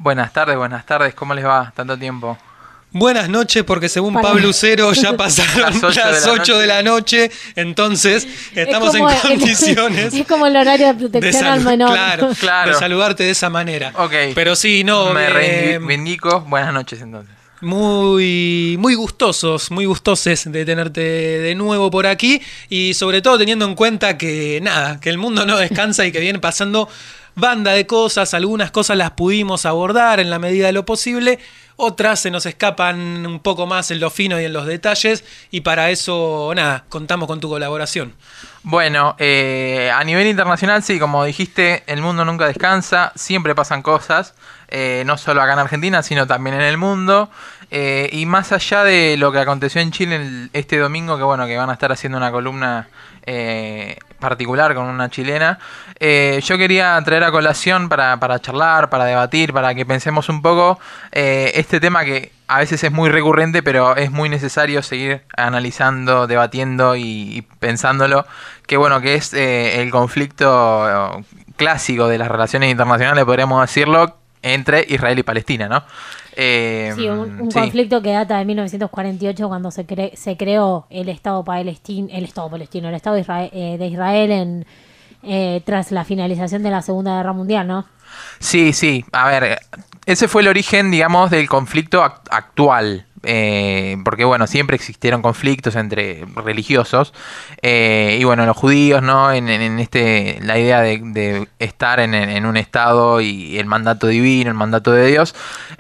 Buenas tardes, ¿cómo les va? Tanto tiempo. Buenas noches, porque según Pablo Lucero ya pasaron las 8 de la noche, entonces estamos en condiciones. Es como el horario de protección al menor. Claro, de saludarte de esa manera. Ok. Pero sí, no. Me reivindico. Buenas noches entonces. Muy gustoses de tenerte de nuevo por aquí, y sobre todo teniendo en cuenta que el mundo no descansa y que viene pasando banda de cosas. Algunas cosas las pudimos abordar en la medida de lo posible, otras se nos escapan un poco más en lo fino y en los detalles, y para eso contamos con tu colaboración. Bueno, a nivel internacional, sí, como dijiste, el mundo nunca descansa, siempre pasan cosas, no solo acá en Argentina, sino también en el mundo. Y más allá de lo que aconteció en Chile este domingo, que van a estar haciendo una columna particular con una chilena, yo quería traer a colación para charlar, para debatir, para que pensemos un poco este tema que a veces es muy recurrente, pero es muy necesario seguir analizando, debatiendo y pensándolo, que es el conflicto clásico de las relaciones internacionales, podríamos decirlo, entre Israel y Palestina, ¿no? Sí, un conflicto que data de 1948, cuando se creó el Estado palestino, el Estado de Israel tras la finalización de la Segunda Guerra Mundial, ¿no? Sí, a ver, ese fue el origen, digamos, del conflicto actual. Porque siempre existieron conflictos entre religiosos, y los judíos, ¿no? En la idea de estar en un estado y el mandato divino, el mandato de Dios,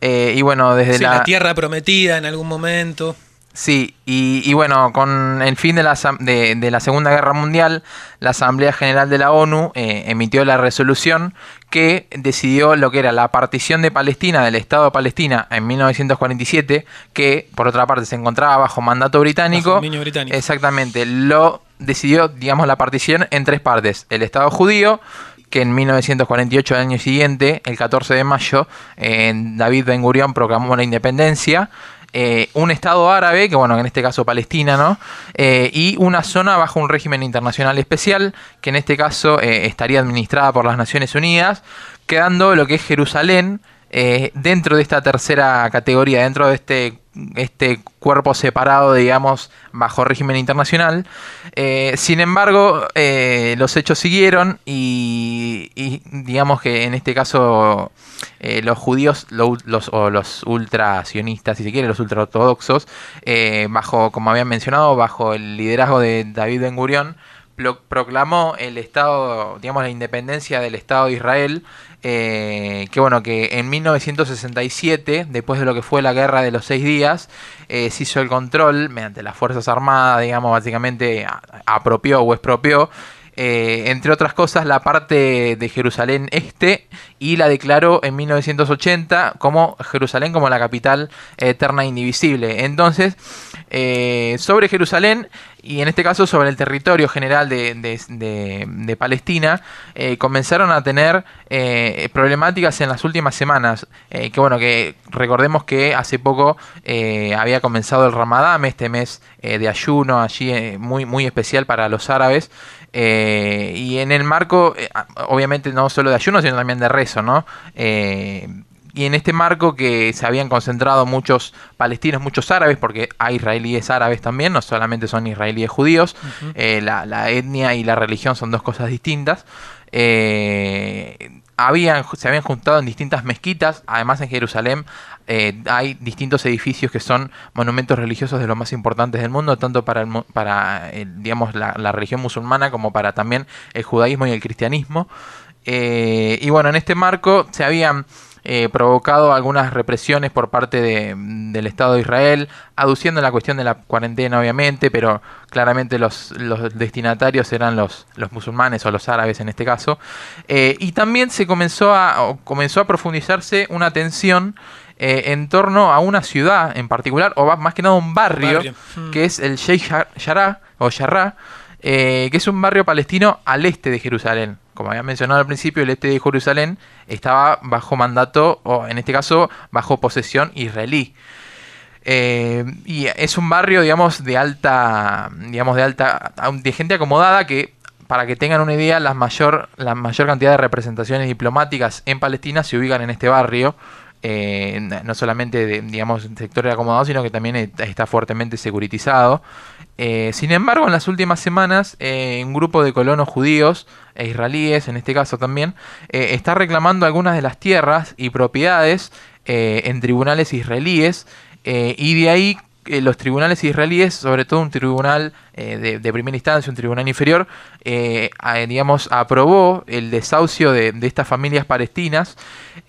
desde la tierra prometida en algún momento. Sí, y con el fin de la Segunda Guerra Mundial, la Asamblea General de la ONU emitió la resolución que decidió lo que era la partición de Palestina, del Estado de Palestina, en 1947, que por otra parte se encontraba bajo mandato británico. Bajo dominio británico. Exactamente, lo decidió, digamos, la partición en tres partes: el Estado judío, que en 1948, el año siguiente, el 14 de mayo, David Ben Gurión proclamó la independencia. Un Estado árabe, que en este caso Palestina, ¿no? Y una zona bajo un régimen internacional especial, que en este caso estaría administrada por las Naciones Unidas, quedando lo que es Jerusalén dentro de esta tercera categoría, dentro de este cuerpo separado, digamos, bajo régimen internacional. Sin embargo, los hechos siguieron y digamos que en este caso los judíos, los ultrasionistas, si se quiere, los ultraortodoxos, como habían mencionado, bajo el liderazgo de David Ben Gurión, proclamó el Estado, digamos, la independencia del Estado de Israel, que en 1967, después de lo que fue la Guerra de los 6 días, se hizo el control mediante las Fuerzas Armadas, digamos, básicamente apropió o expropió, entre otras cosas, la parte de Jerusalén Este, y la declaró en 1980 como Jerusalén como la capital eterna e indivisible. Entonces, sobre Jerusalén, y en este caso sobre el territorio general de Palestina, comenzaron a tener problemáticas en las últimas semanas. Que recordemos que hace poco había comenzado el Ramadán, este mes de ayuno allí, muy especial para los árabes. Y en el marco, obviamente no solo de ayuno, sino también de rezo, ¿no? Y en este marco que se habían concentrado muchos palestinos, muchos árabes, porque hay israelíes árabes también, no solamente son israelíes judíos. Uh-huh. La etnia y la religión son dos cosas distintas. Se habían juntado en distintas mezquitas. Además, en Jerusalén hay distintos edificios que son monumentos religiosos de los más importantes del mundo, tanto para digamos, la religión musulmana como para también el judaísmo y el cristianismo. Y en este marco se habían provocado algunas represiones por parte del Estado de Israel, aduciendo la cuestión de la cuarentena, obviamente, pero claramente los destinatarios eran los musulmanes o los árabes en este caso. Y también comenzó a profundizarse una tensión en torno a una ciudad en particular, o más que nada un barrio. Que es el Sheikh Jarrah, que es un barrio palestino al este de Jerusalén. Como había mencionado al principio, el este de Jerusalén estaba bajo mandato, o en este caso bajo posesión israelí. Y es un barrio, digamos, de gente acomodada, que, para que tengan una idea, la mayor cantidad de representaciones diplomáticas en Palestina se ubican en este barrio. no solamente digamos, el sector acomodado, sino que también está fuertemente securitizado. Sin embargo, en las últimas semanas, un grupo de colonos judíos e israelíes, en este caso también, está reclamando algunas de las tierras y propiedades en tribunales israelíes, y de ahí los tribunales israelíes, sobre todo un tribunal de primera instancia, un tribunal inferior, digamos, aprobó el desahucio de estas familias palestinas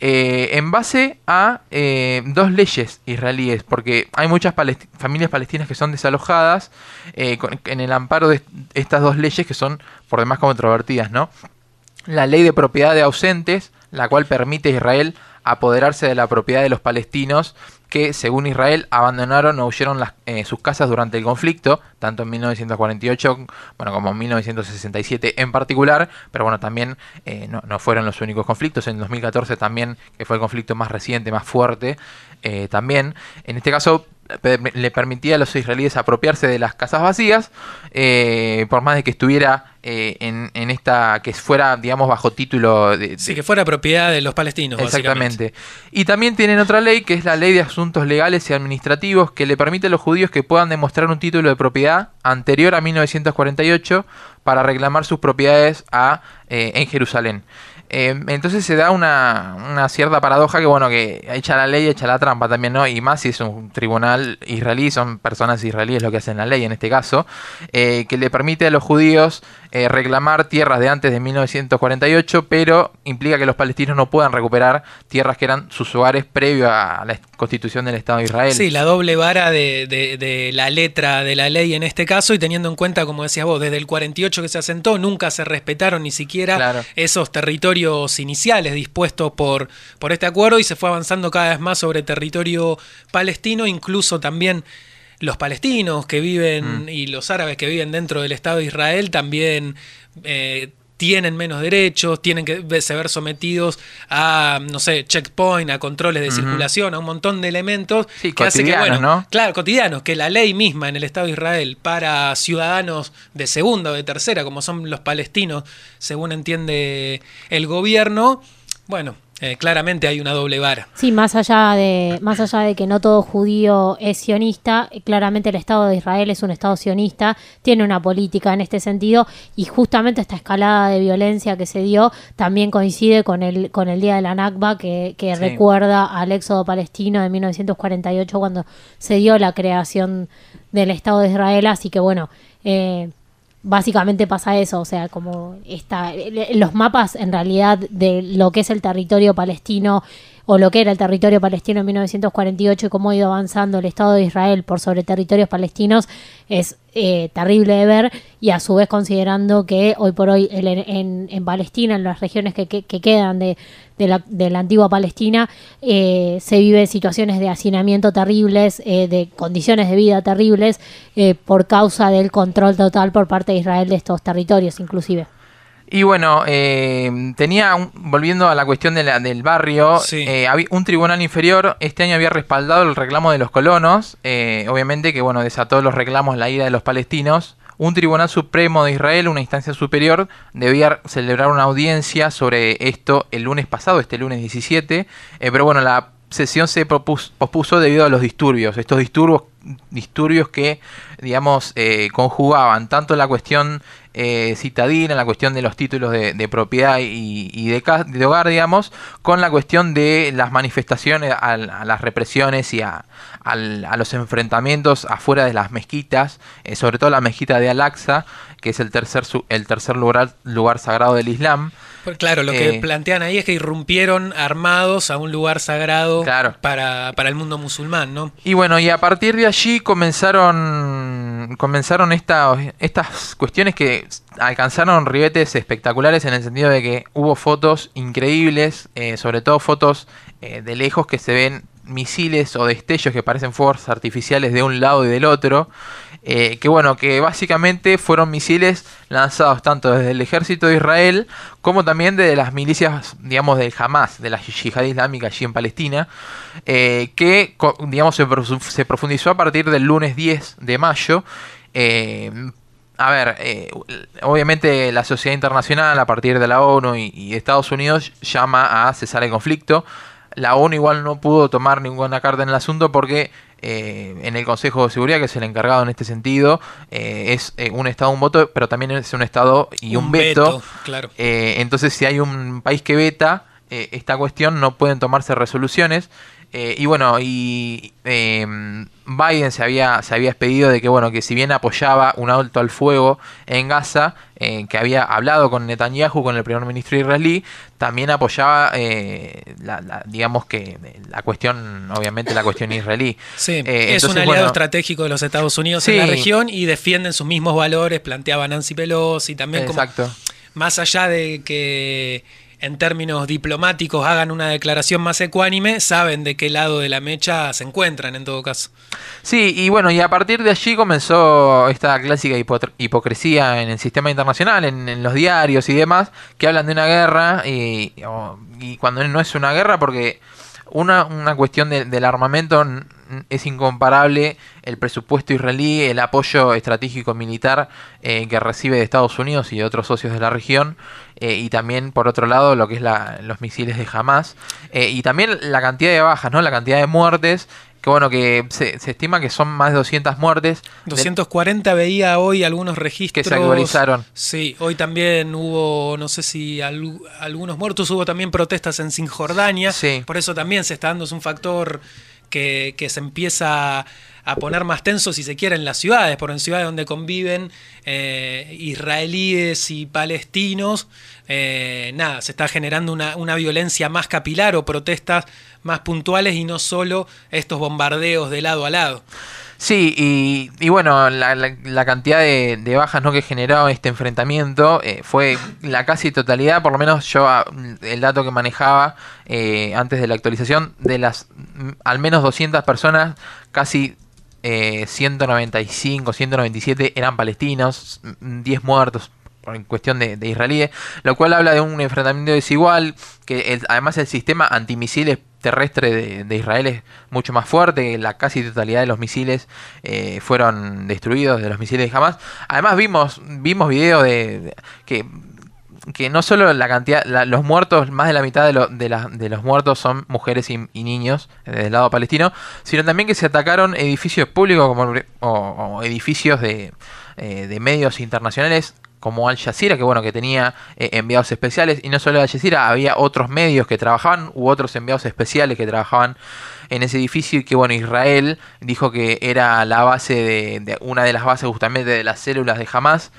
en base a dos leyes israelíes, porque hay muchas familias palestinas que son desalojadas en el amparo de estas dos leyes que son por demás controvertidas, ¿no? La ley de propiedad de ausentes, la cual permite a Israel apoderarse de la propiedad de los palestinos que, según Israel, abandonaron o huyeron sus casas durante el conflicto, tanto en 1948 como en 1967 en particular, pero bueno, también no fueron los únicos conflictos. En 2014 también, que fue el conflicto más reciente, más fuerte, también, en este caso, le permitía a los israelíes apropiarse de las casas vacías, por más de que estuviera en esta, que fuera, digamos, bajo título sí, que fuera propiedad de los palestinos. Exactamente. Y también tienen otra ley, que es la Ley de Asuntos Legales y Administrativos, que le permite a los judíos que puedan demostrar un título de propiedad anterior a 1948 para reclamar sus propiedades en Jerusalén. Entonces se da una cierta paradoja que, bueno, que echa la ley, echa la trampa también, ¿no? Y más si es un tribunal israelí, son personas israelíes lo que hacen la ley en este caso, que le permite a los judíos reclamar tierras de antes de 1948, pero implica que los palestinos no puedan recuperar tierras que eran sus hogares previo a la constitución del Estado de Israel. Sí, la doble vara de la letra de la ley en este caso, y teniendo en cuenta, como decías vos, desde el 48 que se asentó, nunca se respetaron ni siquiera esos territorios iniciales dispuestos por este acuerdo, y se fue avanzando cada vez más sobre territorio palestino, incluso también los palestinos que viven y los árabes que viven dentro del Estado de Israel también tienen menos derechos, tienen que ver sometidos a, no sé, checkpoint, a controles de circulación, a un montón de elementos que hace que, bueno, ¿no? Claro, cotidianos, que la ley misma en el Estado de Israel para ciudadanos de segunda o de tercera, como son los palestinos, según entiende el gobierno, bueno, claramente hay una doble vara. Sí, más allá de que no todo judío es sionista, claramente el Estado de Israel es un Estado sionista, tiene una política en este sentido, y justamente esta escalada de violencia que se dio también coincide con el día de la Nakba, que sí, recuerda al éxodo palestino de 1948, cuando se dio la creación del Estado de Israel. Así que bueno, básicamente pasa eso, o sea, como los mapas en realidad de lo que es el territorio palestino, o lo que era el territorio palestino en 1948, y cómo ha ido avanzando el Estado de Israel por sobre territorios palestinos, es terrible de ver, y a su vez considerando que hoy por hoy en Palestina, en las regiones que quedan de la antigua Palestina, se viven situaciones de hacinamiento terribles, de condiciones de vida terribles, por causa del control total por parte de Israel de estos territorios inclusive. Y bueno, volviendo a la cuestión del barrio, sí, había un tribunal inferior este año había respaldado el reclamo de los colonos, obviamente que, bueno, desató los reclamos, la ira de los palestinos. Un tribunal supremo de Israel, una instancia superior, debía celebrar una audiencia sobre esto el lunes pasado, este lunes 17, pero bueno, la sesión se pospuso debido a los disturbios, estos disturbios que, digamos, conjugaban tanto la cuestión citadina, la cuestión de los títulos de propiedad y de hogar, digamos, con la cuestión de las manifestaciones, a las represiones y a los enfrentamientos afuera de las mezquitas, sobre todo la mezquita de Al-Aqsa, que es el tercer lugar sagrado del Islam. Pues claro, lo que plantean ahí es que irrumpieron armados a un lugar sagrado, claro, para el mundo musulmán, ¿no? Y bueno, y a partir de allí comenzaron estas cuestiones que alcanzaron ribetes espectaculares, en el sentido de que hubo fotos increíbles, sobre todo fotos de lejos, que se ven misiles o destellos que parecen fuegos artificiales de un lado y del otro, que básicamente fueron misiles lanzados tanto desde el ejército de Israel como también de las milicias, digamos, del Hamas, de la yihad islámica allí en Palestina, que, digamos, se profundizó a partir del lunes 10 de mayo. Obviamente la sociedad internacional, a partir de la ONU y Estados Unidos, llama a cesar el conflicto. La ONU igual no pudo tomar ninguna carta en el asunto porque en el Consejo de Seguridad, que es el encargado en este sentido, es un Estado un voto, pero también es un Estado y un veto. Claro. Entonces, si hay un país que veta esta cuestión, no pueden tomarse resoluciones. Y bueno, Biden se había expedido de que, bueno, que si bien apoyaba un alto al fuego en Gaza, que había hablado con Netanyahu, con el primer ministro israelí, también apoyaba, digamos que la cuestión, obviamente la cuestión israelí. Sí, es un aliado estratégico de los Estados Unidos en la región y defienden sus mismos valores, planteaba Nancy Pelosi, también como, más allá de que en términos diplomáticos hagan una declaración más ecuánime, saben de qué lado de la mecha se encuentran en todo caso. Sí, y bueno, y a partir de allí comenzó esta clásica hipocresía en el sistema internacional, en los diarios y demás, que hablan de una guerra y cuando no es una guerra, porque una cuestión del armamento es incomparable el presupuesto israelí, el apoyo estratégico militar que recibe de Estados Unidos y de otros socios de la región, y también por otro lado lo que es los misiles de Hamas, y también la cantidad de bajas, ¿no? La cantidad de muertes, que bueno, que se estima que son más de 200 muertes. 240 veía hoy algunos registros. Que se actualizaron. Sí, hoy también hubo, no sé si algunos muertos, hubo también protestas en Cisjordania. Sí. Por eso también se está dando, es un factor que se empieza a poner más tenso, si se quiere, en las ciudades, porque en ciudades donde conviven israelíes y palestinos, se está generando una violencia más capilar o protestas más puntuales y no solo estos bombardeos de lado a lado. Sí, y bueno, la cantidad de bajas, ¿no?, que generó este enfrentamiento fue la casi totalidad, por lo menos yo el dato que manejaba antes de la actualización, de las al menos 200 personas, casi 195, 197 eran palestinos, 10 muertos en cuestión de israelíes, lo cual habla de un enfrentamiento desigual, que además el sistema antimisiles terrestre de Israel es mucho más fuerte, la casi totalidad de los misiles fueron destruidos, de los misiles de Hamas. Además vimos videos que no solo la cantidad, los muertos, más de la mitad de los muertos son mujeres y niños del lado palestino, sino también que se atacaron edificios públicos o edificios de medios internacionales como Al Jazeera, que bueno, que tenía enviados especiales, y no solo Al Jazeera, había otros medios que trabajaban, u otros enviados especiales que trabajaban en ese edificio, y que bueno, Israel dijo que era la base de una de las bases justamente de las células de Hamas,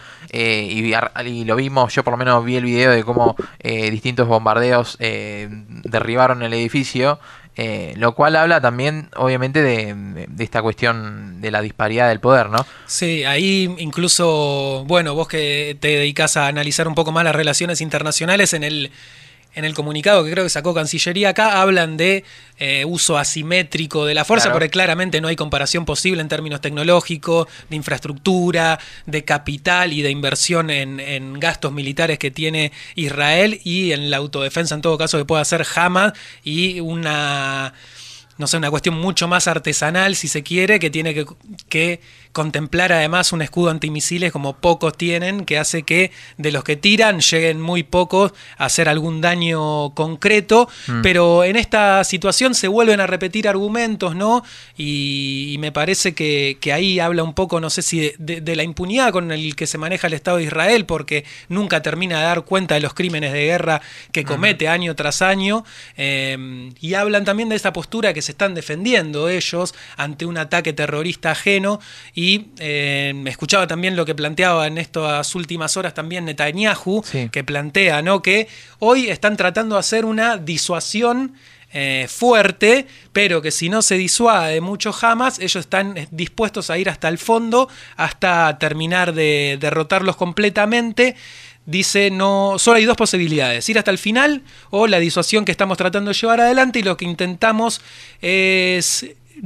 y lo vimos, yo por lo menos vi el video de cómo distintos bombardeos derribaron el edificio, lo cual habla también obviamente de esta cuestión de la disparidad del poder, ¿no? Sí, ahí incluso, bueno, vos que te dedicás a analizar un poco más las relaciones internacionales, en el comunicado que creo que sacó Cancillería acá, hablan de uso asimétrico de la fuerza, claro, porque claramente no hay comparación posible en términos tecnológicos, de infraestructura, de capital y de inversión en gastos militares que tiene Israel, y en la autodefensa en todo caso que pueda hacer Hamas, y una cuestión mucho más artesanal, si se quiere, que tiene que contemplar además un escudo antimisiles como pocos tienen, que hace que de los que tiran lleguen muy pocos a hacer algún daño concreto, pero en esta situación se vuelven a repetir argumentos, ¿no? Y me parece que ahí habla un poco, no sé si de la impunidad con el que se maneja el Estado de Israel, porque nunca termina de dar cuenta de los crímenes de guerra que comete año tras año, y hablan también de esa postura que se están defendiendo ellos ante un ataque terrorista ajeno. Y me escuchaba también lo que planteaba en estas últimas horas también Netanyahu, sí, que plantea, ¿no?, que hoy están tratando de hacer una disuasión fuerte, pero que si no se disuade mucho Hamas, ellos están dispuestos a ir hasta el fondo, hasta terminar de derrotarlos completamente. Dice, no, solo hay dos posibilidades: ir hasta el final o la disuasión que estamos tratando de llevar adelante, y lo que intentamos es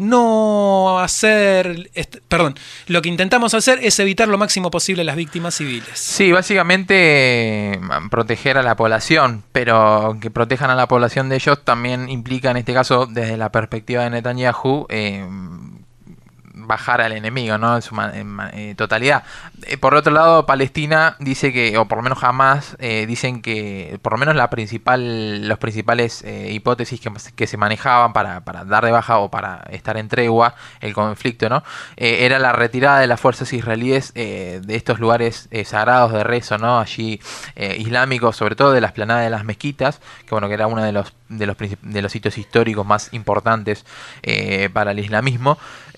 lo que intentamos hacer es evitar lo máximo posible las víctimas civiles. Sí, básicamente proteger a la población, pero que protejan a la población de ellos también implica, en este caso, desde la perspectiva de Netanyahu, bajar al enemigo, ¿no? En su totalidad. Por otro lado, Palestina dice que, o por lo menos Hamás, dicen que por lo menos los principales hipótesis que se manejaban para dar de baja o para estar en tregua el conflicto, ¿no? Era la retirada de las fuerzas israelíes de estos lugares sagrados de rezo, ¿no? Allí islámicos, sobre todo de la explanada de las mezquitas, que bueno, que era uno de los sitios históricos más importantes para el islamismo.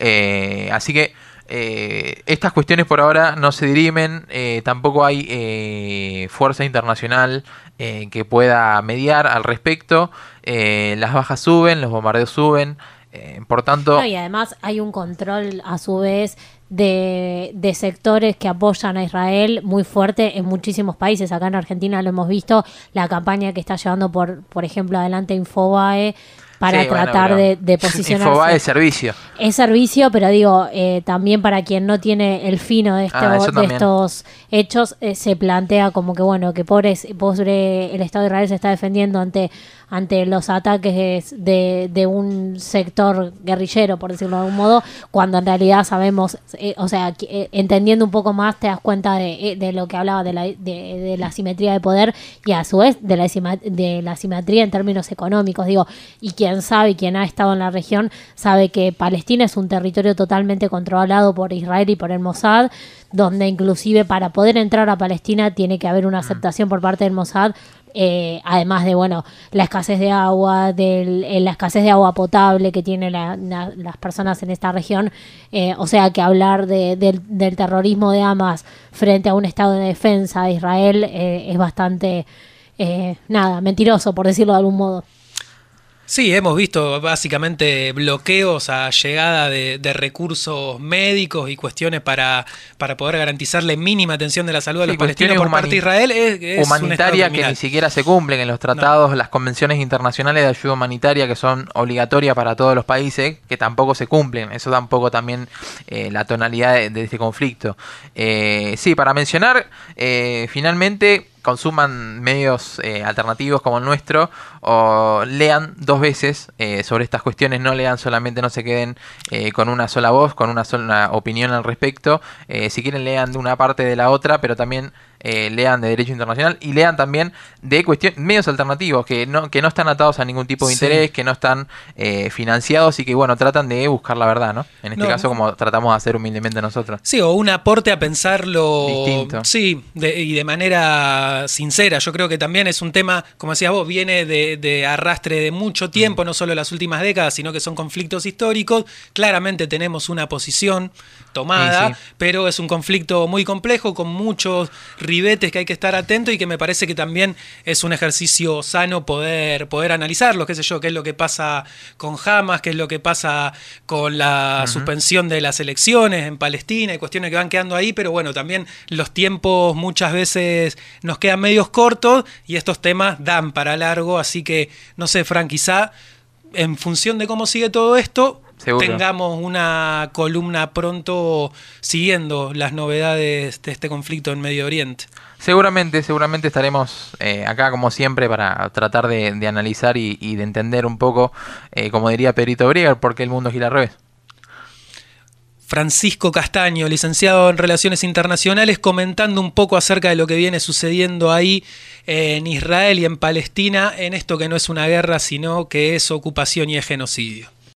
Así que estas cuestiones por ahora no se dirimen, tampoco hay fuerza internacional que pueda mediar al respecto. Las bajas suben, los bombardeos suben, por tanto... No, y además hay un control a su vez de sectores que apoyan a Israel muy fuerte en muchísimos países. Acá en Argentina lo hemos visto, la campaña que está llevando por ejemplo adelante Infobae para tratar de posicionarse. Infobae es servicio. Es servicio, pero digo, también para quien no tiene el fino de estos hechos, se plantea como que bueno, que pobre el Estado de Israel se está defendiendo ante los ataques de un sector guerrillero, por decirlo de algún modo, cuando en realidad sabemos, entendiendo un poco más, te das cuenta de lo que hablaba de la asimetría de poder y a su vez de la asimetría en términos económicos, digo, y quien sabe y quien ha estado en la región sabe que Palestina es un territorio totalmente controlado por Israel y por el Mossad, donde inclusive para poder entrar a Palestina tiene que haber una aceptación por parte del Mossad. Además de la escasez de agua, la escasez de agua potable que tienen las personas en esta región, o sea que hablar del terrorismo de Hamas frente a un estado de defensa de Israel es bastante mentiroso, por decirlo de algún modo. Sí, hemos visto básicamente bloqueos a llegada de recursos médicos y cuestiones para poder garantizarle mínima atención de la salud a los palestinos por parte de Israel. Es humanitaria que ni siquiera se cumplen en los tratados, las convenciones internacionales de ayuda humanitaria que son obligatorias para todos los países, que tampoco se cumplen. Eso da un poco también la tonalidad de este conflicto. Sí, para mencionar, finalmente... consuman medios alternativos como el nuestro o lean 2 veces sobre estas cuestiones, no lean solamente, no se queden con una sola voz, con una sola opinión al respecto. Si quieren lean de una parte de la otra, pero también lean de derecho internacional y lean también de medios alternativos que no están atados a ningún tipo de interés, que no están financiados y que bueno, tratan de buscar la verdad, ¿no? En este caso como tratamos de hacer humildemente nosotros. Sí, o un aporte a pensarlo distinto. Sí, y de manera sincera. Yo creo que también es un tema, como decías vos, viene de arrastre de mucho tiempo, no solo las últimas décadas, sino que son conflictos históricos. Claramente tenemos una posición tomada, pero es un conflicto muy complejo con muchos ribetes que hay que estar atento y que me parece que también es un ejercicio sano poder analizarlo, qué sé yo, qué es lo que pasa con Hamas, qué es lo que pasa con la suspensión de las elecciones en Palestina y cuestiones que van quedando ahí, pero bueno, también los tiempos muchas veces nos quedan medios cortos y estos temas dan para largo, así que no sé, Fran, quizá en función de cómo sigue todo esto, seguro tengamos una columna pronto siguiendo las novedades de este conflicto en Medio Oriente. Seguramente estaremos acá como siempre para tratar de analizar y de entender un poco, como diría Pedrito Brieger, por qué el mundo gira al revés. Francisco Castaño, licenciado en Relaciones Internacionales, comentando un poco acerca de lo que viene sucediendo ahí en Israel y en Palestina, en esto que no es una guerra, sino que es ocupación y es genocidio.